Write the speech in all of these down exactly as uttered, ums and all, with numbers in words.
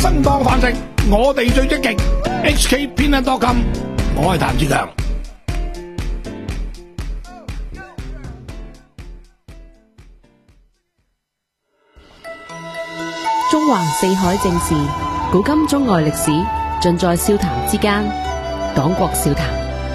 生當飯食，我哋最積極。H K 偏得多金，我係譚志強。 中環四海正事，古今中外歷史，盡在笑談之間。廣國笑談。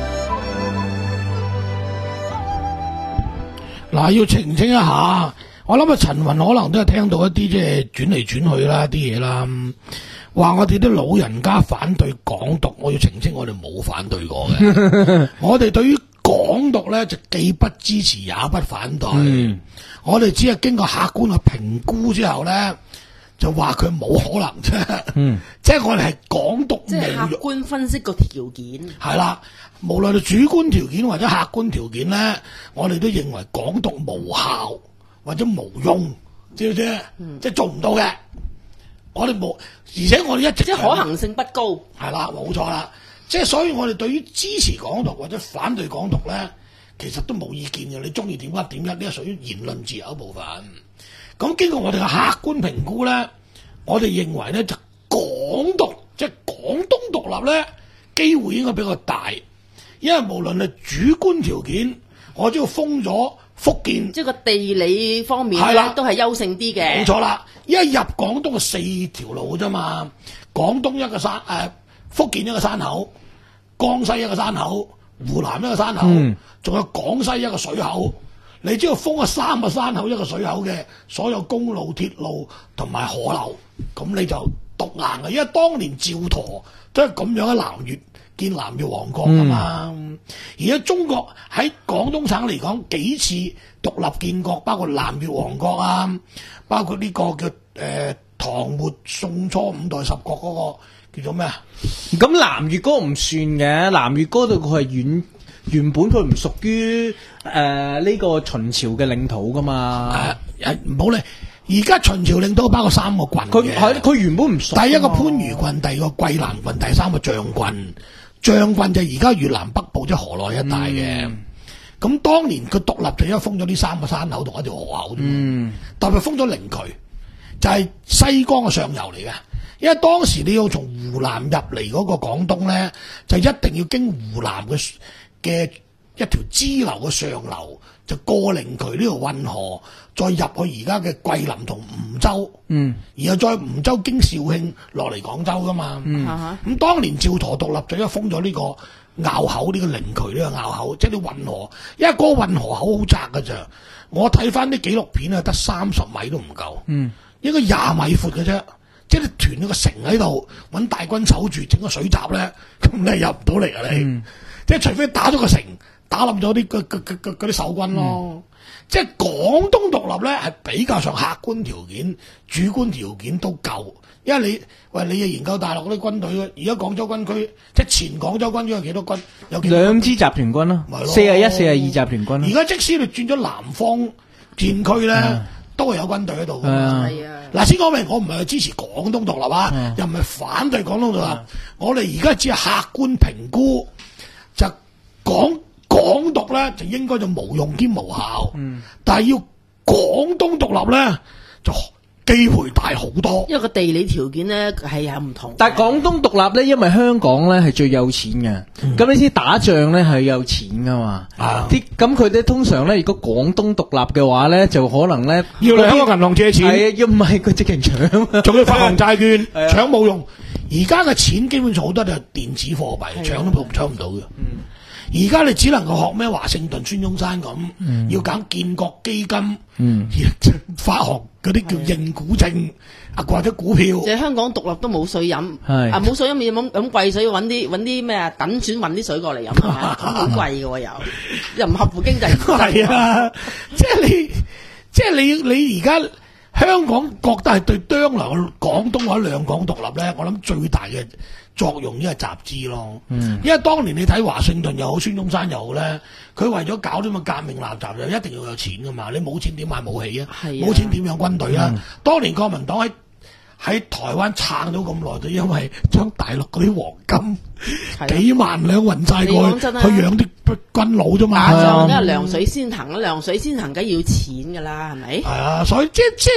嗱，要澄清一下，我諗啊，陳雲可能都係聽到一啲即係轉嚟轉去啦，啲嘢啦，話我哋啲老人家反對港獨，我要澄清，我哋冇反對過嘅。我哋對於港獨咧，就既不支持也不反對。嗯、我哋只係經過客觀嘅評估之後咧，就話佢冇可能啫。嗯，即係我哋係港獨， 即係客觀分析個條件。係啦，無論係主觀條件或者客觀條件咧，我哋都認為港獨無效或者無用，知唔知？嗯、即係做唔到嘅。我哋冇，而且我哋一直即係可行性不高。係啦，冇錯啦。即係所以我哋對於支持港獨或者反對港獨咧，其實都冇意見嘅。你中意點一點一，呢係屬於言論自由一部分。咁經過我哋嘅客觀評估咧，我哋認為咧就港獨即係廣東獨立咧，機會應該比較大，因為無論係主觀條件，我只要封咗福建， 即係個地理方面咧的都係優勝啲嘅。 冇錯啦，因為入廣東嘅四條路啫嘛，廣東一個山誒、呃，福建一個山口，江西一個山口，湖南一個山口，仲、嗯、有廣西一個水口。你只要封咗三個山口一個水口嘅所有公路、鐵路同埋河流，咁你就獨硬嘅。因為當年趙佗都係咁樣喺南越建南越王國㗎嘛。嗯、而家中國喺廣東省嚟講幾次獨立建國，包括南越王國啊，包括呢個叫誒、呃、唐末宋初五代十國嗰、那個叫做咩啊？ 咁南越嗰個唔算嘅，南越嗰度佢係遠。原本佢唔屬於誒呢個秦朝嘅領土噶嘛？ 誒唔好理，而家秦朝領土包括三個郡嘅。 佢係佢原本唔屬。 第一個番禺郡，第二個桂南郡，第三個象郡。象郡就而家越南北部即係河內一帶嘅。咁、嗯、當年佢獨立就因為封咗呢三個山口同一條河口。嗯。特別封咗靈渠，就係、是、西江嘅上游嚟嘅。因為當時你要從湖南入嚟嗰個廣東咧，就一定要經湖南嘅。嘅一條支流嘅上流，就過靈渠呢條運河，再入去而家嘅桂林同梧州，嗯，然後再梧州經肇慶落嚟廣州噶嘛，嗯，咁、嗯、當年趙佗獨立就一封咗呢個坳口呢、呢個靈渠呢個坳口，即係啲運河，因為嗰個運河口好窄噶咋，我睇翻啲紀錄片啊，得三十米都唔夠，嗯，應該廿米闊嘅啫，即係你屯咗個城喺度，揾大軍守住整個水閘咧，咁你係入唔到嚟啊你。嗯，即係除非打咗個城，打冧咗啲嗰啲守軍咯。嗯、即係廣東獨立咧，係比較上客觀條件、主觀條件都夠。因為你喂你又研究大陸嗰啲軍隊，而家廣州軍區即係前廣州軍區有幾多軍？有幾多軍兩支集團軍咯，四十一、四十二集團軍。 而家即使你轉咗南方戰區咧，嗯、都係有軍隊喺度㗎嘛。係啊。嗱，先講明，我唔係支持廣東獨立啊，嗯、又唔係反對廣東獨立。嗯、我哋而家只係客觀評估。就講港獨咧，就應該就無用兼無效。嗯，但係要廣東獨立咧，就機會大好多。 因為個地理條件咧係有唔同。 但係廣東獨立咧，因為香港咧係最有錢嘅，咁、嗯、呢啲打仗咧係有錢噶嘛。啊，啲咁佢哋通常咧，如果廣東獨立嘅話咧，就可能咧要嚟香港銀行借錢。 係啊，要唔係佢直情搶， 仲要發行債券，搶冇用。而家嘅錢基本上好多都係電子貨幣，搶都搶唔到嘅。而家、嗯、你只能夠學咩華盛頓、孫中山咁，嗯、要揀建國基金，嗯、發行嗰啲叫認股證啊，或者股票。 即係香港獨立都冇水飲，啊冇水飲要飲飲貴水，揾啲揾啲咩啊，等選運啲水過嚟飲係嘛，好貴嘅喎又，又唔合乎經濟。 係啊，即係你，即係你你而家。香港覺得係對將來廣東或者兩港獨立咧，我諗最大嘅作用應係集資咯。嗯，因為當年你睇華盛頓又好，孫中山又好咧，佢為咗搞啲咁嘅革命垃圾，就一定要有錢噶嘛。你冇錢點買武器啊？冇錢點養軍隊啊？嗯、當年國民黨喺喺台灣撐咗咁耐，就因為將大陸嗰啲黃金的幾萬兩運晒過去，去養啲軍佬啫嘛。 打仗因為涼水先行，涼水先行梗要錢噶啦，係咪？ 係啊，所以即即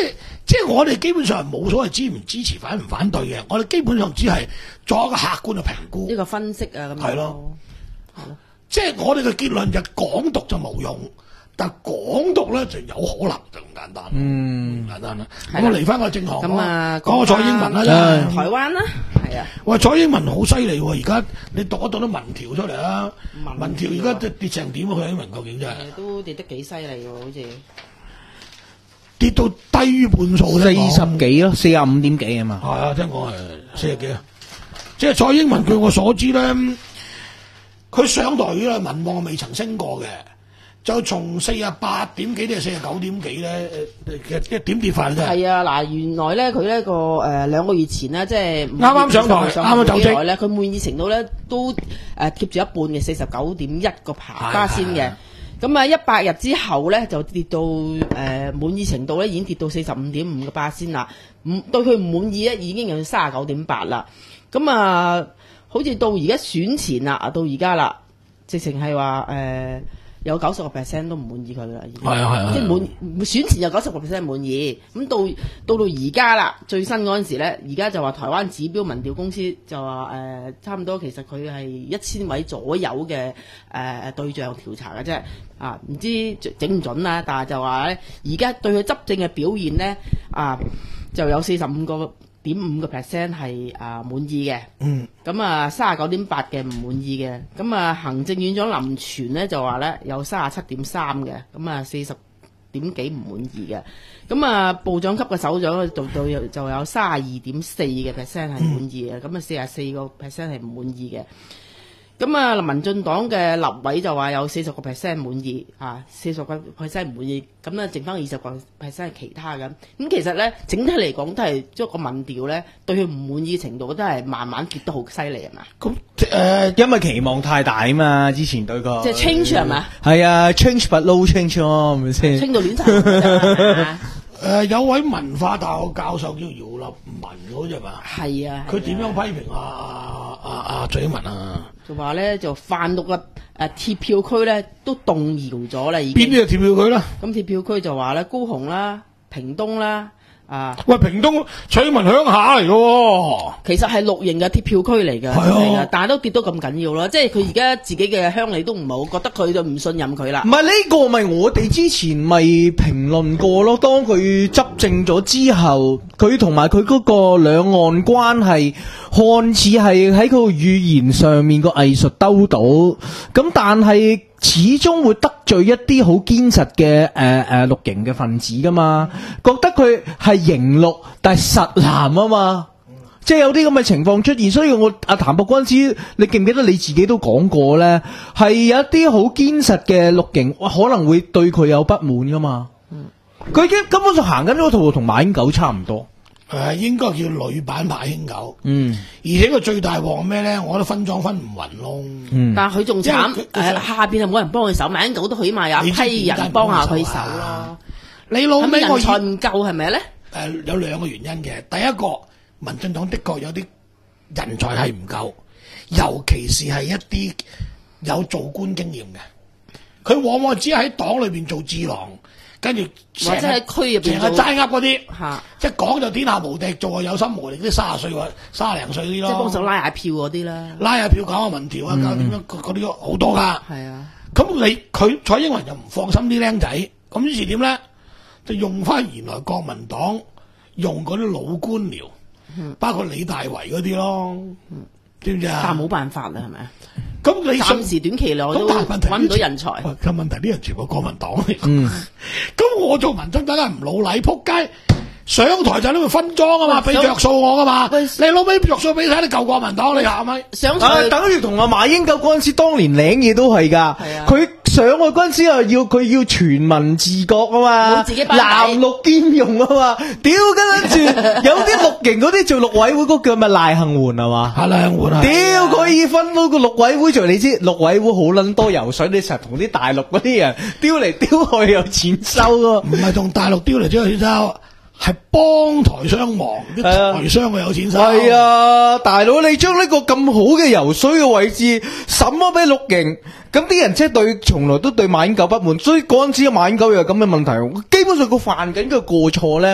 即係我哋基本上冇所謂支唔支持、反唔反對嘅，我哋基本上只係作一個客觀嘅評估， 呢個分析啊咁樣。 係咯，係咯，即係我哋嘅結論就港獨就冇用，但港獨咧就有可能就咁簡單，嗯，簡單啦。咁我嚟翻個正行， 咁啊， 講個蔡英文啦， 台灣啦，係啊。 喂，蔡英文好犀利喎！而家你讀一讀啲民調出嚟啦，民調而家跌成點啊？蔡英文究竟真係都跌得幾犀利喎，好似。 跌到低於半數， 四十幾咯，四十五點幾啊嘛。 係啊，聽講係四十幾啊。即係蔡英文，據我所知咧，佢上台嘅民望未曾升過嘅，就從四十八點幾定係四十九點幾咧，誒一點跌法啫。係啊，嗱，原來咧佢呢個誒兩個月前呢，即係啱啱上台，啱啱就職咧，佢滿意程度咧都誒貼住一半嘅四十九點一個爬加先嘅。咁啊，一百日之後咧就跌到誒、呃、滿意程度咧已經跌到四十五點五個巴仙啦。唔對佢唔滿意咧已經有三十九點八啦。咁啊，好似到而家選前啦，到而家啦，直情係話誒有九十個 percent 都唔滿意佢啦。 係啊係啊， 即係滿選前有九十個 percent 滿意。咁到到到而家啦，最新嗰陣時咧，而家就話台灣指標民調公司就話誒、呃、差唔多，其實佢係一千位左右嘅誒、呃、對象調查嘅啫。啊，唔知整唔準啦，但係就話咧，而家對佢執政嘅表現咧，啊就有四十五個點五個 percent 係啊滿意嘅，嗯，咁啊三十九點八嘅唔滿意嘅，咁啊行政院長林全咧就話咧有三十七點三嘅，咁啊四十點幾唔滿意嘅，咁啊部長級嘅首長就就就有三十二點四嘅 percent 係滿意嘅，咁啊四十四個 percent 係唔滿意嘅。咁啊，民進黨嘅立委就話有四十個 percent 滿意，啊，四十個 percent 唔滿意，咁咧剩翻二十個 percent 係其他嘅。咁其實咧，整體嚟講都係即係個民調咧，對佢唔滿意程度都係慢慢跌得好犀利係嘛？ 咁誒、呃，因為期望太大啊嘛，之前對個即係 change 係嘛？ 係啊 ，change but no change 咯，係咪先？ 清到亂晒。 誒有位文化大學教授叫姚立文嗰隻嘛？ 係啊， 佢點樣批評啊啊啊蔡英文啊？ 就話咧就泛綠嘅誒貼票區咧都動搖咗啦，已經。 邊啲係貼票區啦？ 咁貼票區就話咧高雄啦、屏東啦。啊！ 喂，屏東蔡英文鄉下嚟嘅喎， 其實係綠營嘅貼票區嚟嘅，係啊，但係都跌到咁緊要啦。即係佢而家自己嘅鄉里都唔係好覺得佢就唔信任佢啦。 唔係呢個咪我哋之前咪評論過咯。當佢執政咗之後，佢同埋佢嗰個兩岸關係看似係喺佢個語言上面個藝術兜到，咁但係始終會得罪一啲好堅實嘅誒誒綠營嘅分子噶嘛，覺得佢係型綠但係實藍啊嘛，即係有啲咁嘅情況出現，所以我阿譚博君，你記唔記得你自己都講過咧？係有一啲好堅實嘅綠營，可能會對佢有不滿噶嘛。佢已經根本上行緊嗰套同馬英九差唔多。 誒、呃，應該叫女版馬英九。 嗯， 而且個最大鑊咩咧？我覺得分贓分唔勻咯。 嗯，但係佢仲慘，誒、呃、下邊係冇人幫佢手，馬英九都起碼有一批人幫下佢手咯。 你老尾人才唔夠係咪咧？誒、 呃，有兩個原因嘅。第一個，民進黨的確有啲人才係唔夠，尤其是係一啲有做官經驗嘅，佢往往只係喺黨裏邊做智囊。跟住或者喺區入邊成日齋噏嗰啲， 嚇， 一講就天下無敵，做有心無力啲三十歲或三十零歲啲咯， 即係幫手拉下票嗰啲啦， 拉下票搞下民調啊，搞點樣嗰啲好多噶。係啊，咁你佢蔡英文又唔放心啲僆仔，咁於是點咧？就用翻原來國民黨用嗰啲老官僚，嗯、包括李大維嗰啲咯，嗯、知唔知啊？ 但冇辦法啦，係咪啊？ 咁你暫時短期內都揾唔到人才。 個問題啲人全部國民黨嚟。嗯，咁我做民進黨梗係唔老禮，撲街上台就呢個分贓啊嘛，俾着數我噶嘛。你老尾着數俾睇你舊國民黨，你係咪？ 上台、 啊、等於同阿馬英九嗰陣時當年領嘢都係㗎。佢、啊、上去嗰陣時啊，要佢要全民自覺啊嘛，藍綠兼用啊嘛。屌，跟住有啲綠營嗰啲做綠委會嗰個咪賴幸媛係嘛？係賴幸媛啊！屌，佢以分到個綠委會做，你知綠委會好撚多油水，你成日同啲大陸嗰啲人丟嚟丟去有錢收㗎。唔係同大陸丟嚟丟去有錢收。係幫台商忙，啲台商佢有錢收。 係啊，大佬你將呢個咁好嘅游水嘅位置，審咗俾綠營，咁啲人即係對，從來都對馬英九不滿，所以嗰陣時馬英九又有咁嘅問題。基本上佢犯緊嘅過錯咧，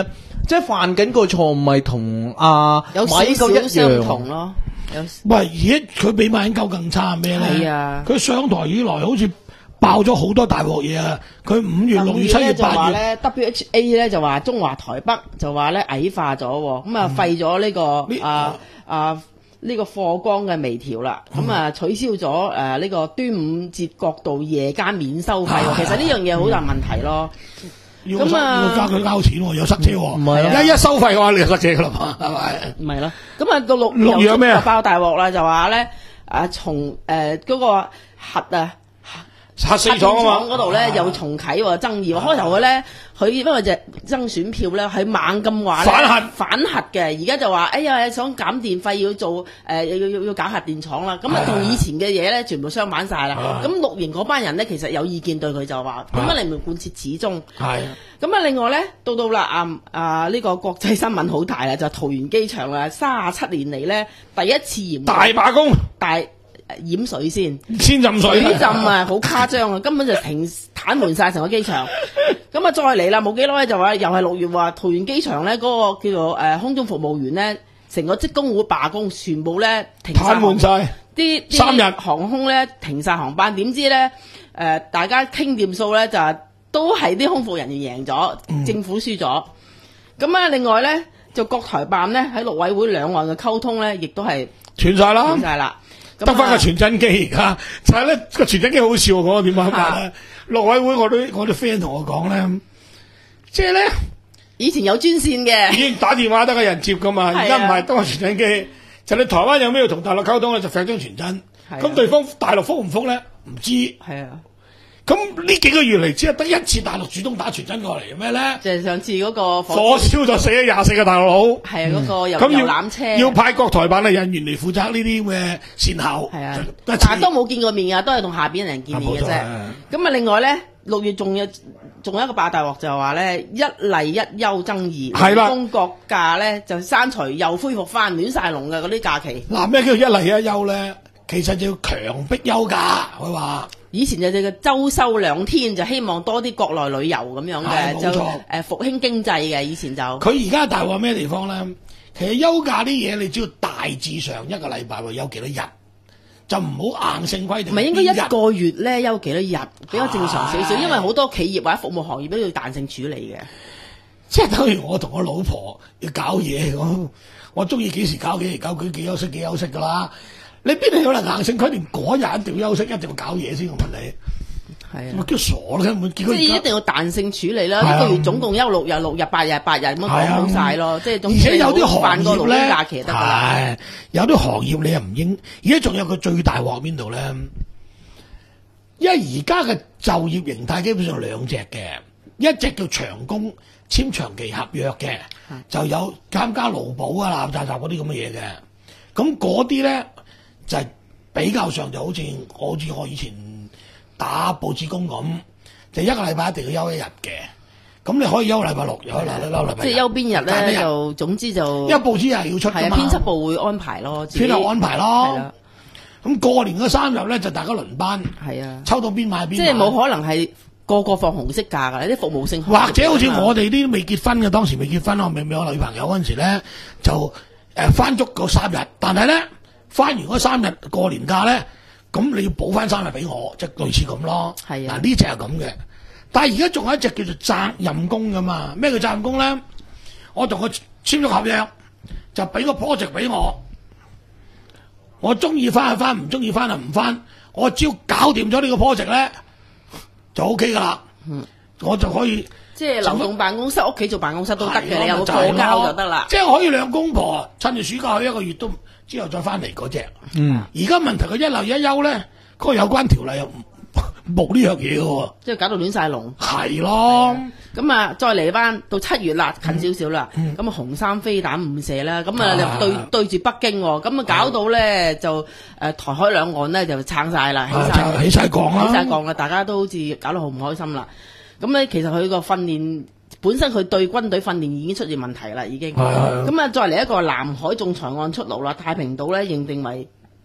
即係犯緊個錯誤咪同阿有少馬英九一少相樣同咯。有喂，而家佢比馬英九更差咩咧？ 係啊佢上台以來好似爆咗好多大鑊嘢啊！佢五月、六月、七月、 就話八月， 咧 W H A 咧就話中華台北就話咧矮化咗喎，咁啊廢咗呢個呢啊啊呢個貨光嘅微調啦，咁啊取消咗誒呢個端午節國度夜間免收費喎。 啊其實呢樣嘢好大問題咯。 要咁啊要加佢交錢喎，有塞車喎。 唔係啊一一收費嘅話，你就塞車噶啦嘛，係咪？ 唔係咯，咁啊到六六月有咩啊又爆大鑊啦，就話咧啊從誒嗰個核啊。 核四核電廠啊嘛， 嗰度咧又重啟喎，爭議喎。開頭佢咧，佢因為就爭選票咧，佢猛咁話咧反核反核嘅，而家就話哎呀想減電費要做誒、呃、要要要搞核電廠啦。咁啊同以前嘅嘢咧全部相反晒啦。咁綠營嗰班人咧其實有意見對佢就話點解你唔貫徹始終？ 係咁啊，另外咧，到到啦啊啊呢、這個國際新聞好大啦，就桃園機場啦，三十七年嚟咧第一次嚴大罷工， 大淹水先。 先浸水， 水浸啊，好誇張啊！根本就停癱瘓晒成個機場。咁啊，再嚟啦，冇幾耐就話又係六月話桃園機場咧嗰、那個叫做誒、呃、空中服務員咧，成個職工會罷工，全部咧停晒癱瘓晒。 啲啲三日航空咧停晒航班。點知咧誒、呃、大家傾掂數咧就係都係啲空服人員贏咗， 嗯政府輸咗。咁啊，另外咧就國台辦咧喺陸委會兩岸嘅溝通咧，亦都係斷晒啦斷，晒啦。 得翻個傳真機而家，就係咧個傳真機好笑喎，講點解咧？陸委會我啲我啲 friend 同我講咧，即係咧以前有專線已嘅， 經打電話得個人接噶嘛， 係啊而家唔係得個傳真機，就你台灣有咩要同大陸溝通咧，就發張傳真， 係啊咁對方大陸覆唔覆咧？唔知。 係啊。 咁呢幾個月嚟，只係得一次大陸主動打傳真過嚟，咩咧？ 就係上次嗰個火燒咗死咗廿四個大陸佬， 係啊，嗰個遊咁要遊覽車， 要派國台辦嘅人員嚟負責呢啲咁嘅善後。 係啊， 一但次係都冇見過面㗎，都係同下邊人見面嘅啫。 啊冇錯啊咁啊，另外咧，六月仲有仲有一個爆大鑊就係話咧，一例一休爭議， 係啦勞工國假咧就刪除又恢復翻亂晒龍嘅嗰啲假期。 嗱，咩叫一例一休咧？其實就要強迫休假，佢話以前就叫周休兩天，就希望多啲國內旅遊咁樣嘅，就係冇錯誒復興經濟嘅。以前就佢而家大鑊咩地方咧？其實休假啲嘢，你只要大致上一個禮拜會休幾多日，就唔好硬性規定。 唔係應該一個月咧休幾多日比較正常少少， 係因為好多企業或者服務行業都要彈性處理嘅。 即係等於我同我老婆要搞嘢咁，我中意幾時搞幾時搞，佢幾休息幾休息噶啦。你邊度有能硬性規定嗰日一定要休息，一定要搞嘢先？我問你， 係我叫傻啦，根本結即係一果而家定要彈性處理啦， 係啊一個月總共休六日、六日、八日、八日咁樣講好晒咯。即係總而之你唔好且有啲行犯過勞工業咧， 假期就得㗎啦。 係有啲行業你又唔應。而家仲有個最大鑊邊度咧？因為而家嘅就業形態基本上兩隻嘅，一隻叫長工簽長期合約嘅，就有參加勞保啊、垃圾雜嗰啲咁嘅嘢嘅。咁嗰啲咧就係、比較上就好似好似我以前打報紙工咁，就一個禮拜一定要休一日嘅。咁你可以休禮拜六，休禮休禮拜日， 即係休邊日但係咧，就總之就因為報紙係要出係啊， 㗎嘛， 編輯部會安排咯，自己編輯安排係咯啦。 咁過年嗰三日咧就大家輪班， 係啊， 抽到邊買邊買。 即係冇可能係個個放紅色假㗎，啲服務性行業或者好似啊嘛我哋啲未結婚嘅，當時未結婚，我未未有女朋友嗰陣時咧，就誒翻足嗰三日，但係咧翻完嗰三日過年假咧，咁你要補翻三日俾我，即係類似咁咯。 係啊嗱呢只係咁嘅，但係而家仲有一隻叫做責任工噶嘛？咩叫責任工咧？我同佢簽咗合約，就俾個 project 俾我，我中意翻就翻，唔中意翻就唔翻，我只要搞掂咗呢個 project 咧，就 O K 噶啦。 嗯我就可以。 即係流動辦公室、屋企做辦公室都得係咯嘅，你有個就係過交咯就得啦。 即係可以兩公婆趁住暑假去一個月都之後再翻嚟嗰只。 嗯， 而家問題佢一例一休咧，嗰、個有關條例又唔冇呢樣嘢嘅喎。 即係搞到亂晒龍。 係咯， 咁啊，再嚟翻到七月啦，近少少啦。咁啊，紅衫飛彈誤射啦，咁啊啊對對住北京喎，咁啊搞到咧就誒台海兩岸咧就撐晒啦，起啊晒就起晒槓啦， 起晒槓啦，大家都好似搞到好唔開心啦。咁咧其實佢個訓練本身佢對軍隊訓練已經出現問題啦，已經。 係係咁啊，再嚟一個南海仲裁案出爐啦，太平島咧認定為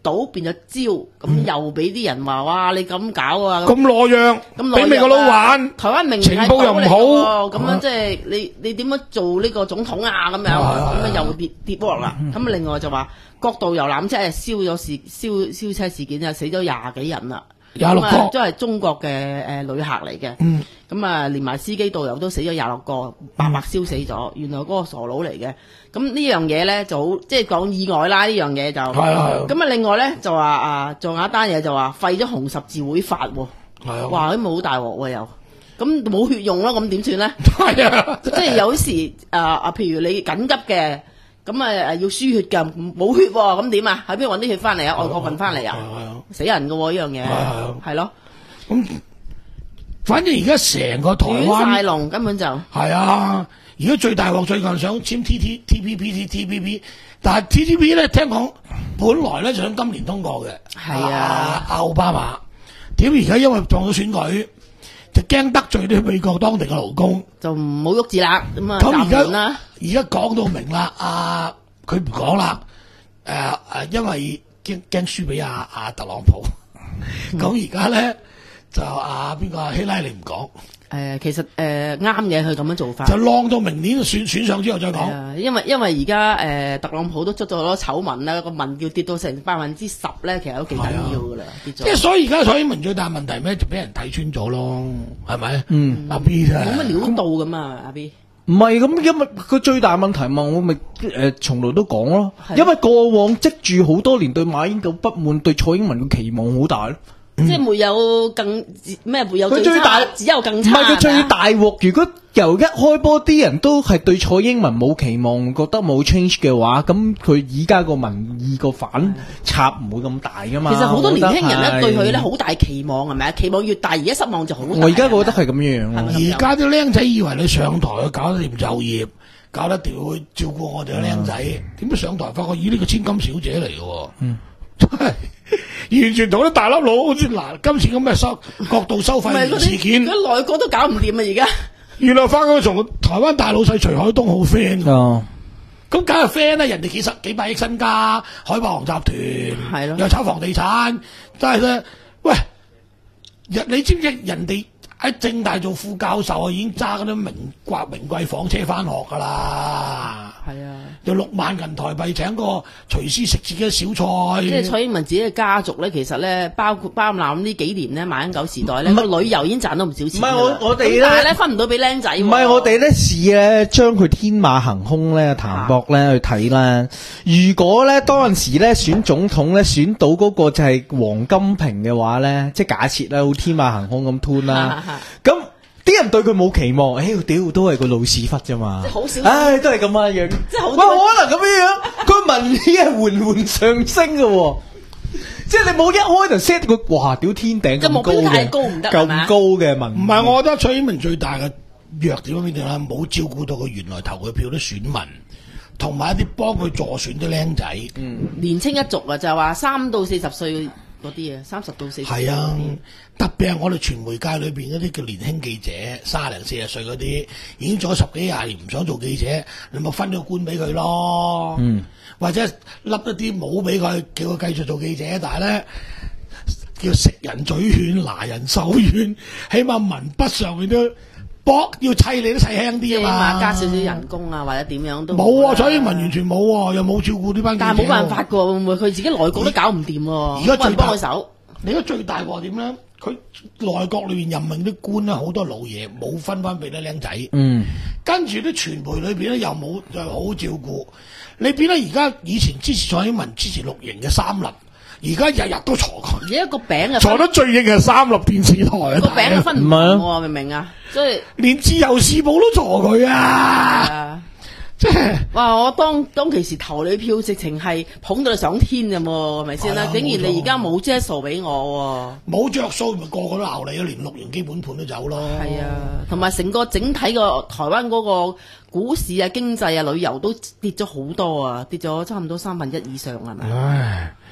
島變咗礁，咁又俾啲人話哇你咁搞啊， 咁懦弱， 咁俾美國佬玩， 台灣明明情報又唔好， 咁樣即係你你點樣做呢個總統啊咁樣，咁啊又跌跌鑊啦。咁另外就話國道遊覽車係燒咗事燒燒車事件啊，死咗廿幾人啦。 廿六個都係中國嘅誒旅客嚟嘅，咁啊、嗯、連埋司機導遊都死咗廿六個，白白燒死咗。嗯、原來嗰個傻佬嚟嘅，咁呢樣嘢咧就好，即係講意外啦。呢樣嘢就係啊，咁啊另外咧就話啊，仲有一單嘢就話廢咗紅十字會法喎，係啊，哇咁咪好大鑊喎又，咁冇血用咯，咁點算咧？係啊，即係有時啊啊，譬如你緊急嘅。咁啊誒要輸血㗎，冇血喎，咁點啊？喺邊度揾啲血翻嚟啊？外國運翻嚟啊？死人㗎喎呢樣嘢，係咯。咁反正而家成個台灣亂晒龍，根本就係啊！而家最大鑊最近想簽 T T T P P T P P， 但係 T T P 咧聽講本來咧想今年通過嘅， 係啊， 奧巴馬點而家因為撞到選舉，就驚得罪啲美國當地嘅勞工， 就唔好喐字啦。咁啊， 咁而家啦。 而家講到明啦，啊佢唔講啦，誒、呃、誒，因為驚驚輸俾阿阿特朗普，咁而家咧就阿邊個希拉里唔講，誒、 呃、其實誒啱嘅，佢咁樣做法就晾到明年選選上之後再講、 呃，因為因為而家誒特朗普都出咗好多醜聞啦，個民調跌到成百分之十咧，其實都幾緊要噶啦，跌咗。即係所以而家蔡英文最大問題咩？就俾人睇穿咗咯，係咪？嗯，阿 B 真係冇乜料到噶嘛，阿 B。 唔係咁，因為佢最大問題嘛，我咪誒從來都講咯。因為過往積住好多年對馬英九不滿，對蔡英文嘅期望好大咯。 嗯、即係沒有更咩沒有最差， 佢最大只有更差。 唔係佢最大鑊，如果由一開波啲人都係對蔡英文冇期望，覺得冇 change 嘅話，咁佢而家個民意個反插唔會咁大噶嘛。 其實好多年輕人咧對佢咧好大期望係咪啊？期望越大，而家失望就好大。 我而家覺得係咁樣。 而家啲僆仔以為你上台搞得掂就業，搞得掂去照顧我哋嘅僆仔，點解、嗯、上台發覺咦呢個千金小姐嚟嘅？嗯，真係。完全同啲大粒佬好似嗱，今次咁嘅收角度收費事件， 佢內閣都搞唔掂啊！而家原來發覺佢同台灣大老細徐海東好 friend 㗎，咁梗係 friend 啦！人哋幾十幾百億身家，海霸王集團係咯，又炒房地產，但係咧，喂，人你知唔知人哋喺政大做副教授啊，已經揸嗰啲名貴名貴房車翻學㗎啦。係啊，有六萬銀台幣請個廚師食自己嘅小菜。 即係蔡英文自己嘅家族咧，其實咧包括包攬呢幾年咧，馬英九時代咧個旅遊已經賺到唔少錢。唔係我我哋咧，但係咧分唔到俾僆仔。唔係我哋咧試咧將佢天馬行空咧譚博咧去睇啦。如果咧當陣時咧選總統咧選到嗰個就係黃金平嘅話咧，即係假設咧好天馬行空咁 turn 啦，咁。啲人對佢冇期望，哎屌都係個老屎忽啫嘛， 好少， 唉都係咁樣樣， 即係好， 喂可能咁樣樣，佢民意係緩緩上升嘅，即係你冇一開就 set 佢，哇屌天頂咁高嘅， 太高唔得， 咁高嘅民意， 唔係我覺得蔡英文最大嘅弱點喺邊度咧？冇照顧到佢原來投佢票啲選民，同埋一啲幫佢助選啲僆仔， 嗯，年青一族啊，就係話三到四十歲。嗰啲啊，三十到四十歲。係啊， 特別係我哋傳媒界裏邊嗰啲叫年輕記者，卅零四十歲嗰啲，已經做咗十幾廿年唔想做記者，你咪分咗個官俾佢咯。嗯，或者笠一啲帽俾佢，叫佢繼續做記者，但係咧叫食人嘴軟，拿人手軟，起碼文筆上面都搏要砌你都砌輕啲啊嘛， 加少少人工啊，或者點樣都冇啊！蔡英文完全冇啊，又冇照顧呢班記者。 但係冇辦法噶，會唔會佢自己內閣都搞唔掂？ 而家最幫佢手。 你而家最大鑊點咧？佢內閣裏邊任命啲官咧，好多老嘢冇分翻俾啲僆仔。嗯，跟住啲傳媒裏邊咧又冇又好好照顧。你變咗而家以前支持蔡英文、支持綠營嘅三立。而家日日都坐佢， 而家個餅啊， 坐得最硬係三立電視台啊！ 個餅啊分唔同，明唔明啊？所以連自由時報都坐佢啊！即係哇！我當當其時投你票，直情係捧到你上天嘅喎，係咪先啦？竟然你而家冇著數俾我喎， 冇着數咪個個都鬧你咯，連綠營基本盤都走咯。 係啊，同埋成個整體個台灣嗰個股市啊、經濟啊、旅遊都跌咗好多啊，跌咗差唔多三分一以上係咪？唉。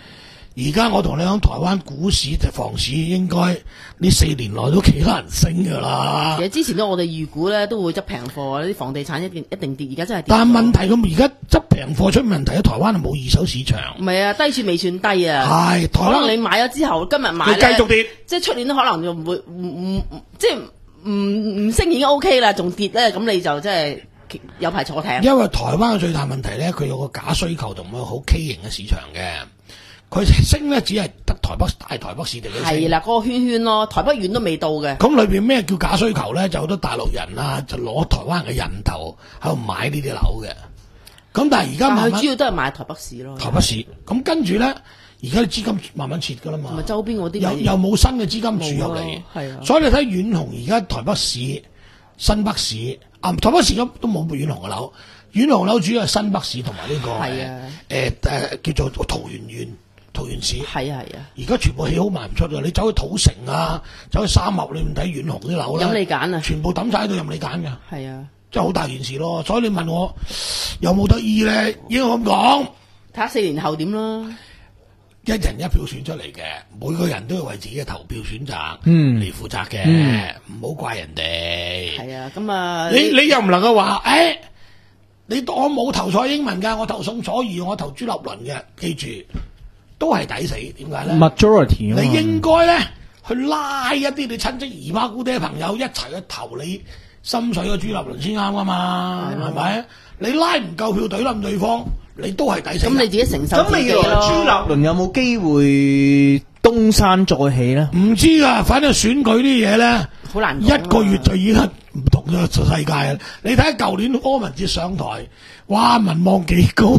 而家我同你講，台灣股市就房市應該呢四年內都幾難升㗎啦其。實之前都我哋預估咧都會執平貨，啲房地產一定一定跌，而家真係跌。 但係問題咁而家執平貨出問題，喺台灣係冇二手市場。 唔係啊，低處未算低啊。 係台灣可能你買咗之後，今日買佢咧繼續跌， 即係出年都可能就唔會唔唔唔即係唔唔升已經 O K 啦，仲跌咧，咁你就真係有排坐艇。 因為台灣嘅最大問題咧，佢有個假需求同埋好畸形嘅市場嘅。佢升咧只係得台北大台北市地區升。 係啦，嗰、個圈圈咯，台北縣都未到嘅。 咁裏邊咩叫假需求咧？就好多大陸人啊，就攞台灣嘅人頭喺度買呢啲樓嘅。咁但係而家但係佢慢慢主要都係買台北市咯。 台北市，咁跟住咧，而家啲資金慢慢撤噶啦嘛。 同埋周邊嗰啲又咪又冇新嘅資金注入嚟冇啊係啊， 所以你睇遠雄而家台北市、新北市啊，台北市咁都冇遠雄嘅樓，遠雄樓主要係新北市同埋呢個係啊誒誒叫做桃園縣、桃園市。 係啊係啊， 而家全部起好賣唔出㗎，你走去土城啊，走去三峽，你唔睇遠雄啲樓咧， 任你揀啊全部抌晒喺度任你揀㗎， 係啊， 真係好大件事咯。所以你問我有冇得醫咧？應該咁講， 睇下四年後點啦。 一人一票選出嚟嘅，每個人都要為自己嘅投票選擇嗯嚟負責嘅，唔好怪人哋。 係啊，咁啊， 你你又唔能夠話，誒，你我冇投蔡英文㗎，我投宋楚瑜，我投朱立倫嘅，記住都係抵死。點解咧？ majority 啊嘛你應該咧去拉一啲你親戚姨媽姑爹朋友一齊去投你心水嘅朱立倫先啱㗎嘛，係咪？你拉唔夠票懟冧對方，你都係抵死。 咁你自己承受咁未自己來朱立咯。 倫有冇機會東山再起咧？ 唔知㗎，反正選舉啲嘢咧， 好難講一啊個月就已經唔同咗世界啦。你睇下舊年柯文哲上台，哇民望幾高，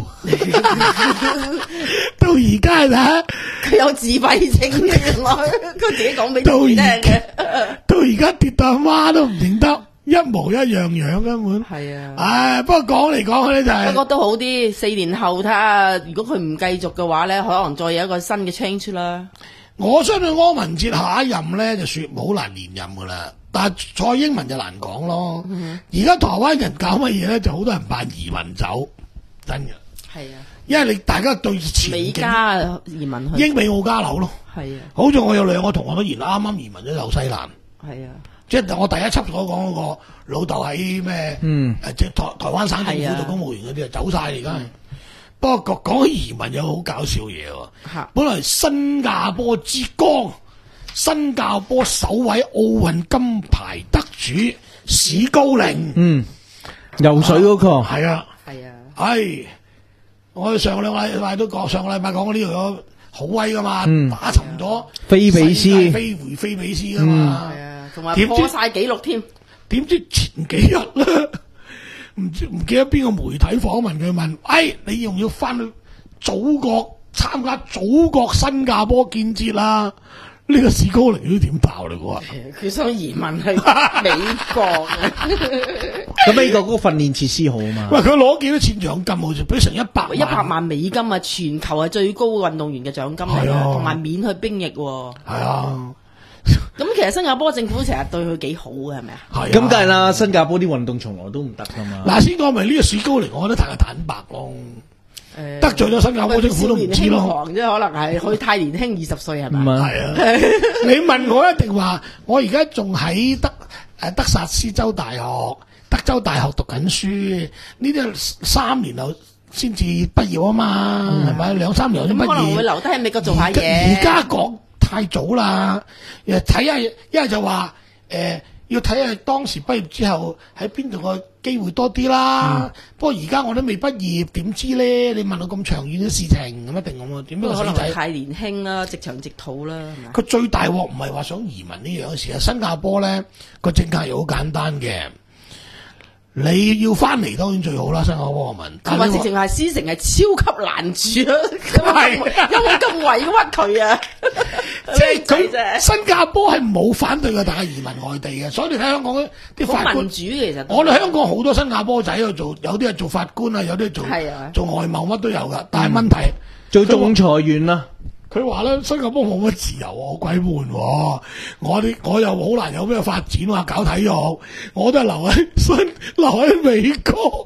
到而家睇下。 佢有自閉症嘅，原來佢自己講俾到自己聽而嘅。 到而家跌到阿媽都唔認得，一模一樣樣根本。 係啊。 唉，不過講嚟講去咧就係、 不過都好啲，四年後睇下，如果佢唔繼續嘅話咧，可能再有一個新嘅 change 啦。 我相信柯文哲下一任咧就說好難連任噶啦，但係蔡英文就難講咯。而家、台灣人搞乜嘢咧，就好多人扮移民走，真嘅。 係啊， 因為你大家對前美景加移民去。 英美澳加樓咯。 係啊， 好似我有兩個同學都而家啱啱移民咗紐西蘭。 係啊， 即係我第一輯所講嗰個老豆喺咩？ 嗯誒，即係台台灣省政府做公務員嗰啲啊，走晒嚟而家。不過講起移民有好搞笑嘢喎。 嚇本來新加坡之光，新加坡首位奧運金牌得主史高寧。 嗯，游水嗰個係啊， 係啊， 係我哋上個兩個禮拜都講，上個禮拜講呢度有好威噶嘛， 嗯打沉咗菲比斯世界飛回菲比斯噶嘛。 係啊，同埋點知破晒紀錄添。 點知前幾日咧，唔知唔記得邊個媒體訪問佢問，哎，你仲要翻去祖國參加祖國新加坡建設啦？呢、個史高寧都點答你話？ 佢想移民去美國嘅。 咁美國嗰個訓練設施好啊嘛。 喂，佢攞幾多錢獎金？好似俾成一百萬一百萬美金啊！全球係最高運動員嘅獎金嚟㗎， 係啊同埋免去兵役喎。 係啊， 咁其實新加坡政府成日對佢幾好嘅，係咪啊？ 係啊。 咁梗係啦，新加坡啲運動從來都唔得噶嘛。 嗱，先講明呢個史高寧，我覺得太坦白咯， 誒得罪咗新加坡政府都唔知咯。 少年輕狂啫，可能係佢太年輕，二十歲係唔咪？ 係係啊，你問我一定話，我而家仲喺德誒德薩斯州大學、德州大學讀緊書，呢啲三年後先至畢業啊嘛，係咪、兩三年後先畢咁可能會業。 留低喺美國做下而嘢。 而家講太早啦，誒睇下一係就話誒、呃要睇下當時畢業之後喺邊度個機會多啲啦。不過而家我都未畢業，點知咧？你問我咁長遠嘅事情，咁一定咁啊？點解不過可能個死仔？ 太年輕啦，直腸直肚啦，係咪？ 佢最大鑊唔係話想移民呢樣事啊！新加坡咧個政策又好簡單嘅，你要翻嚟當然最好啦，新加坡嘅民。但係你話同埋直情係思成係超級難住啊！ 係有冇咁委屈佢啊？ 即係佢佢新加坡係冇反對嘅，但係移民外地嘅，所以你睇香港啲法官好民主，其實都我哋香港好多新加坡仔喺度做，有啲係做法官啊，有啲係做係啊做外貿乜都有噶。但係問題做仲裁員啦， 佢話咧，新加坡冇乜自由喎，好鬼悶喎。我啲我又好難有咩發展啊，搞體育，我都係留喺新留喺美國。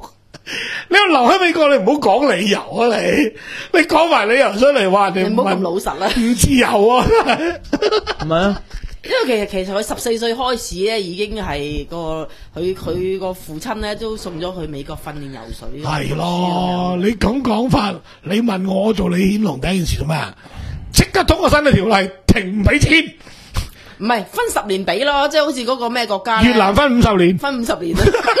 你要留喺美國，你唔好講理由啊！你你講埋理由出嚟話你你唔好咁唔老實啦。 唔自由啊！ 唔係啊， 因為其實其實佢十四歲開始咧，已經係個佢佢個父親咧都送咗去美國訓練游水。 係咯，你咁講法，你問我做李顯龍第一件事做咩啊？即刻通過新嘅條例，停唔俾錢。 唔係分十年俾咯，即係好似嗰個咩國家呢越南分五十年， 分五十年啊，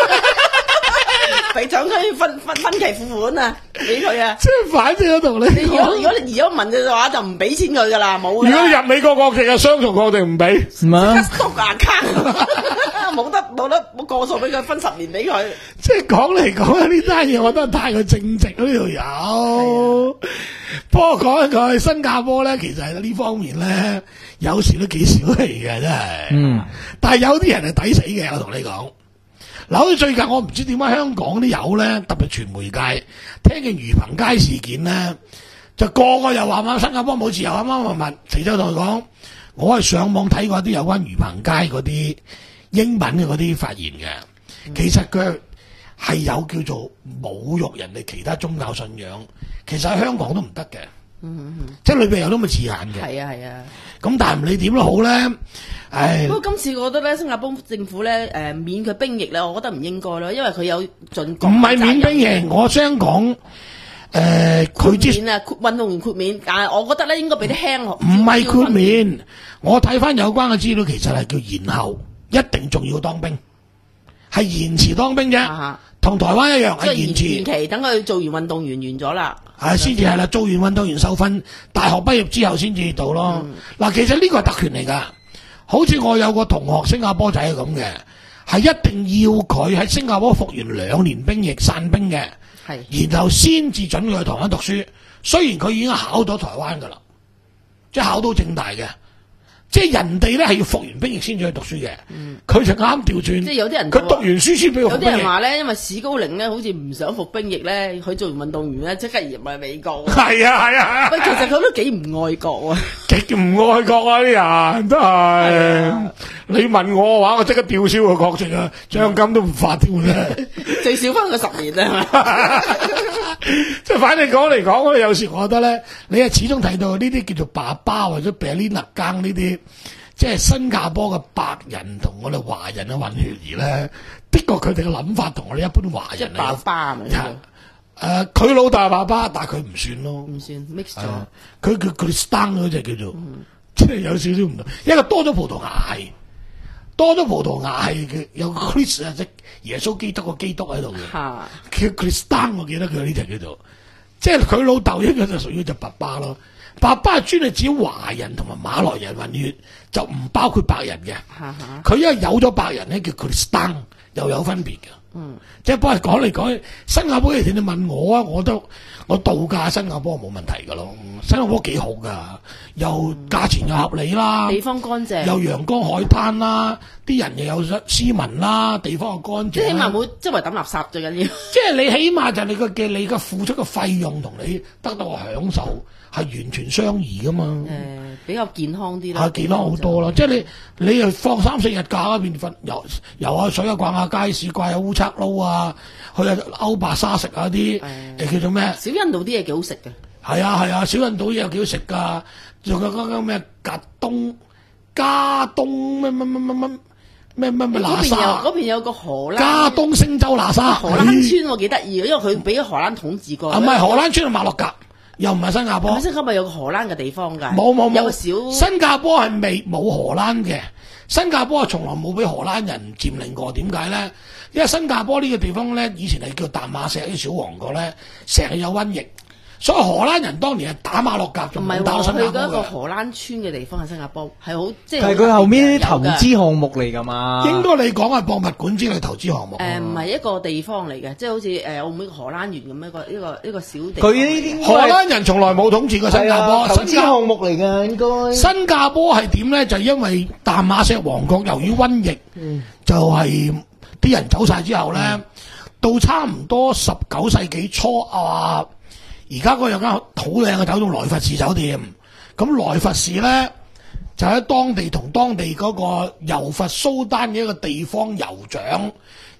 俾獎佢分分分期付款啊，俾佢啊。 即係反正我同你你如果講如果你移咗民嘅話，就唔俾錢佢噶啦，冇㗎啦。 如果入美國國籍啊，雙重國籍唔俾。 唔係啊， stop account，冇得冇得冇過數俾佢，分十年俾佢。 即係講嚟講去呢單嘢，我覺得太過正直啦呢條友。不過講一句，新加坡咧，其實喺呢方面咧，有時都幾小氣嘅，真係。 嗯。 但係有啲人係抵死嘅，我同你講。嗱，好似最近我唔知點解香港啲友咧，特別傳媒界聽見魚棚街事件咧，就個個又話乜新加坡冇自由，啱啱問問，其實同佢講，我係上網睇過啲有關魚棚街嗰啲英文嘅嗰啲發言嘅， 嗯、 其實佢係有叫做侮辱人哋其他宗教信仰，其實喺香港都唔得嘅， 嗯嗯即係裏邊有咁嘅字眼嘅。 係啊係啊。 咁但係唔理點都好咧，唉。 不過今次我覺得咧，新加坡政府咧誒、呃、免佢兵役咧，我覺得唔應該咯，因為佢有盡國唔係免兵役，我想講誒佢之免啊運動員豁免，但係我覺得咧應該俾啲輕學。 唔係豁免，我睇翻有關嘅資料，其實係叫延後，一定仲要當兵，係延遲當兵啫， 啊同台灣一樣係延延遲。 延期，等佢做完運動員完咗啦。 係先至係啦，做完運動員受訓，大學畢業之後先至到咯。嗱、 嗯， 其實呢個係特權嚟㗎，好似我有個同學新加坡仔係咁嘅，係一定要佢喺新加坡服完兩年兵役散兵嘅， 係， 然後先至準佢去台灣讀書。雖然佢已經考到台灣㗎啦，即係考到政大嘅。即係人哋咧係要服完兵役先至去讀書嘅，佢、嗯、就啱調轉。 即係有啲人佢讀完書先俾佢有服兵役。 啲人話咧，因為史高寧咧好似唔想服兵役咧，佢做完運動員咧即刻移入去美國。 係啊係啊， 喂，其實佢都幾唔愛國啊， 極唔愛國啊！啲人真係。你問我嘅話，我即刻吊銷個國籍啊，獎金都唔發添嘅。 最少分佢十年啊嘛。 即係反正講嚟講，我有時我覺得咧，你係始終睇到呢啲叫做爸爸或者比利納更呢啲，即係新加坡嘅白人同我哋華人嘅混血兒咧，的確佢哋嘅諗法同我哋一般華人即係爸爸咪？ 誒，佢老豆係爸爸，但係佢唔算咯， 唔算 mix 咗。 佢佢佢 stan 嗰隻叫做，即係有少少唔同，一個多咗葡萄牙係。多咗葡萄牙係嘅，有個 Chris 啊，即耶穌基督個基督喺度嘅，叫 Christan，我記得佢呢隻叫做，即係佢老豆應該就屬於隻爸爸咯。爸爸係專係指華人同埋馬來人混血，就唔包括白人嘅。佢因為有咗白人咧，叫 Christan，又有分別嘅。嗯，即係不過講嚟講去，新加坡嘅人你問我啊，我都我度假新加坡冇問題噶咯，新加坡幾好噶，又價錢又合理啦， 地方乾淨， 又陽光海灘啦，啲人又有斯文啦，地方又乾淨， 即係起碼冇周圍抌垃圾最緊要。 即係你起碼就係你個嘅你嘅付出嘅費用同你得到嘅享受係完全相宜噶嘛。誒、 呃，比較健康啲啦， 係健康好多啦。即係你你又放三四日假嗰邊瞓游游下水啊，逛下街市，掛下烏賊撈啊，去下歐白沙食下啲誒叫做咩？ 小印度啲嘢幾好食嘅。 係啊係啊，小印度嘢又幾好食㗎，仲有嗰個咩格東加東咩乜乜乜乜咩咩咩喇沙。 嗰邊有個荷蘭加東星洲喇沙荷蘭村我幾得意嘅，因為佢俾荷蘭統治過。 啊唔係荷蘭村係馬六甲，又唔係新加坡。 新加坡有個荷蘭嘅地方㗎。 冇冇冇， 有個小新加坡係未冇荷蘭嘅，新加坡係從來冇俾荷蘭人佔領過。點解咧？因為新加坡呢個地方咧，以前係叫淡馬錫啲小王國咧，成日有瘟疫。所以荷蘭人當年係打馬六甲，仲冇打到新加坡嘅。唔係話去嗰個荷蘭村嘅地方喺新加坡係好即係。 係佢後面啲投資項目嚟㗎嘛？ 應該你講係博物館之類投資項目。 誒唔係一個地方嚟嘅，即係好似誒澳門荷蘭園咁一個一個一個小地。 佢呢啲荷蘭人從來冇統治過新加坡， 投資項目嚟㗎應該。 新加坡係點咧？就係因為淡馬錫王國由於瘟疫，嗯、就係啲人走晒之後咧，嗯、到差唔多十九世紀初啊。而家嗰有間好靚嘅酒店萊佛士酒店，咁萊佛士咧就喺當地同當地嗰個柔佛蘇丹嘅一個地方酋長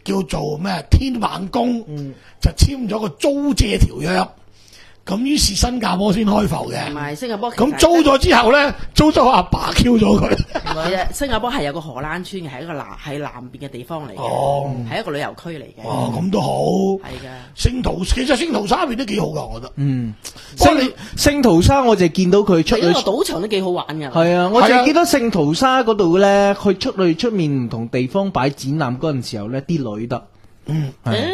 叫做咩天猛宮， 嗯就簽咗個租借條約。咁於是新加坡先開埠嘅。 同埋新加坡其實咁租咗之後咧，租咗阿爸 Q 咗佢。 其實新加坡係有個荷蘭村嘅，係一個南係南邊嘅地方嚟嘅， 哦係一個旅遊區嚟嘅。 哦，咁都好。 係㗎。 聖淘其實聖淘沙邊都幾好噶，我覺得。 嗯，聖不過你聖淘沙我就見到佢出去係一個賭場都幾好玩㗎。 係啊，我係啊就見到聖淘沙嗰度咧，佢出去出面唔同地方擺展覽嗰陣時候咧，啲女得， 嗯，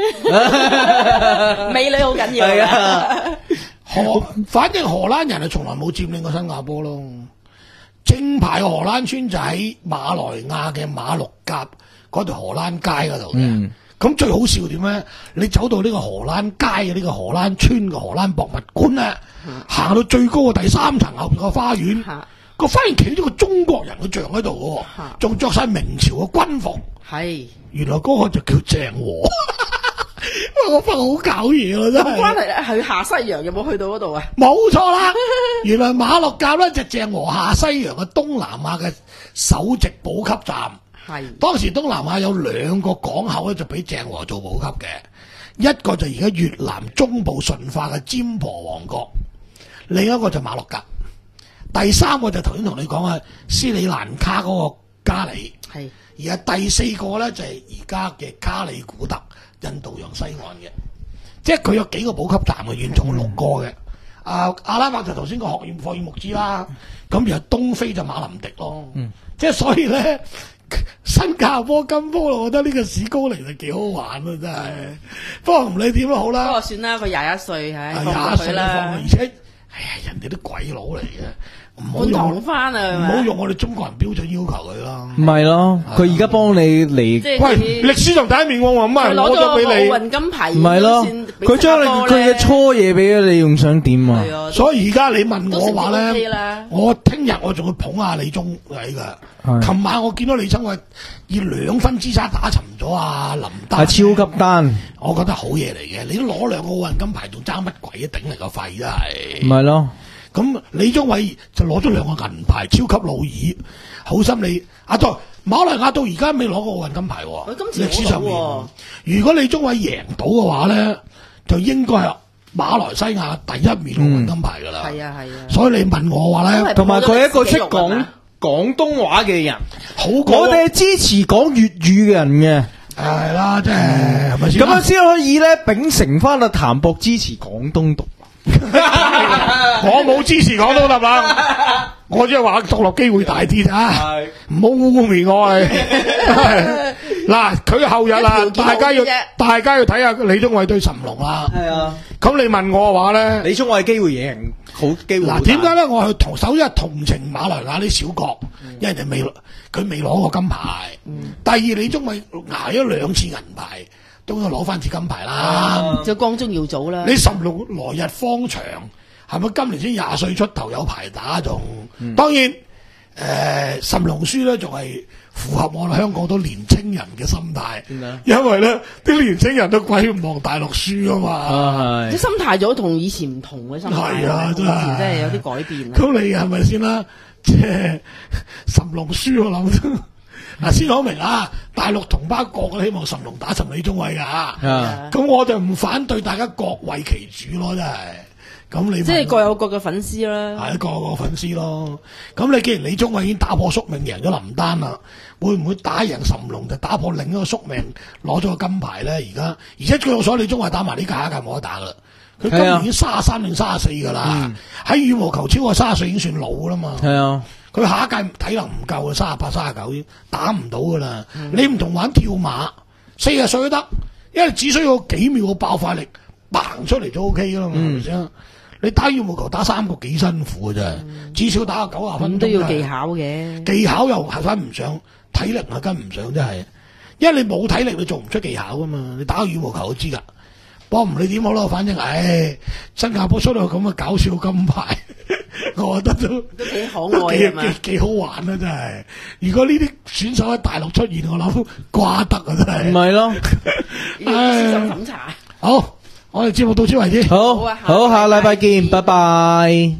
美女好緊要係㗎。 啊， 荷反正荷蘭人係從來冇佔領過新加坡咯。正牌荷蘭村就喺馬來亞嘅馬六甲嗰條荷蘭街嗰度嘅。 嗯咁最好笑點咧？你走到呢個荷蘭街嘅呢個荷蘭村嘅荷蘭博物館咧，行到最高嘅第三層後邊個花園， 嚇個花園企咗個中國人嘅像喺度嚇喎，仲着晒明朝嘅軍服。 係原來嗰個就叫鄭和。哇！我發覺好搞嘢啊，真有冇關係。 係咧？係下西洋有冇去到嗰度啊？ 冇錯啦，原來馬六甲咧就鄭和下西洋嘅東南亞嘅首席補給站。 係當時東南亞有兩個港口咧，就俾鄭和做補給嘅，一個就而家越南中部順化嘅尖婆王國，另一個就馬六甲，第三個就頭先同你講啊斯里蘭卡嗰個加里， 係而家第四個咧就係而家嘅卡里古特印度洋西岸嘅，即係佢有幾個補給站嘅，遠重六個嘅。啊，阿拉伯就頭先個學院霍爾木茲啦，咁然後東非就馬林迪咯，即係所以咧。新加坡金波，我覺得呢個史高尼就幾好玩啊！真係，不過唔理點都好不啦過，算啦，佢廿一歲，唉， 廿放過一歲放佢啦而，且，哎呀，人哋都鬼佬嚟嘅，唔好換堂用翻啊，係唔咪好用我哋中國人標準要求佢啦。 唔係咯，佢而家幫你嚟即係喂， 佢歷史上第一面喎，咁啊， 佢攞咗攞咗俾個奧你。 運金牌， 唔係咯，佢將你佢嘅初嘢俾咗你，仲想點啊？ 係啊， 所以而家你問我話都成績 OK 咧啦， 我聽日我仲會捧下李宗偉噶。 係琴晚我見到李宗偉以兩分之差打沉咗啊林丹， 係超級單， 我覺得好嘢嚟嘅。你都攞兩個奧運金牌，仲爭乜鬼啊？頂你個肺真係。 唔係咯， 咁李宗偉就攞咗兩個銀牌，超級老二，好心你啊！對，馬來亞到而家未攞過奧運金牌喎。 佢今次歷史上面攞到喎， 如果李宗偉贏到嘅話咧，就應該係馬來西亞第一面奧運金牌㗎啦。 係啊係啊， 所以你問我話咧， 同埋佢係一個識攞咗歷史紀錄講啊廣東話嘅人， 好過我哋係支持講粵語嘅人嘅， 係啦，即係係咪先啦？ 咁樣先可以咧秉承翻阿譚博支持廣東獨立。 我冇支持講到得啦，我只係話獨立機會大啲咋， 係唔好污蔑我係。嗱，佢後日啦， 一條件大家要好啲啫大家要睇下李宗偉對諶龍啦。 係啊， 咁你問我嘅話咧， 李宗偉機會贏，好機會好大。 嗱點解咧？我去同首先係同情馬來亞啲小國，因為人哋未佢未攞過金牌。第二，李宗偉捱咗兩次銀牌，都要攞翻次金牌啦。 就光宗耀祖啦。 你諶龍來日方長，係咪今年先廿歲出頭有排打仲？當然，誒諶龍輸咧，仲係符合我哋香港好多年青人嘅心態， 點解因為咧啲年青人都鬼唔望大陸輸啊嘛。 啊係， 啲心態咗同以前唔同嘅心態， 係啊真係以前真係有啲改變啊。 咁你係咪先啦？即係諶龍輸我諗都嗱，先講明啊！大陸同胞個個都希望諶龍打沉李宗偉㗎啊咁我就唔反對大家各為其主咯，真係。咁你即係問各有各嘅粉絲啦。 係個個粉絲咯。咁你既然李宗偉已經打破宿命贏咗林丹啦，會唔會打贏諶龍就打破另一個宿命攞咗個金牌咧？而家而且據我所，李宗偉打埋呢屆下一屆冇得打噶啦。佢今年已經三十三定三十四噶啦，喺羽毛球超過三十歲已經算老啦嘛。 係啊， 佢下一屆體能唔夠啊，三十八、三十九打唔到噶啦。你唔同玩跳馬，四十歲都得，因為只需要幾秒嘅爆發力，嘭出嚟就 O K 噶啦嘛，係咪先？你打羽毛球打三個幾辛苦嘅啫，至少打個九十分鐘咁都要真係技巧嘅。 技巧又係跟唔上，體力係跟唔上，真係。因為你冇體力，你做唔出技巧噶嘛。你打個羽毛球都知㗎。不過唔理點好啦，反正唉，新加坡出到咁嘅搞笑金牌，我覺得都都幾可都幾愛係嘛幾幾好玩啊！真係。如果呢啲選手喺大陸出現，我諗瓜得啊！真係。 唔係咯， 要資深審查。 好，我哋節目到此為止。 好好啊好，下禮拜見，拜拜。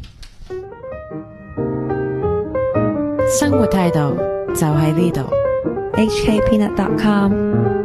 生活態度就喺呢度。H K Peanut dot com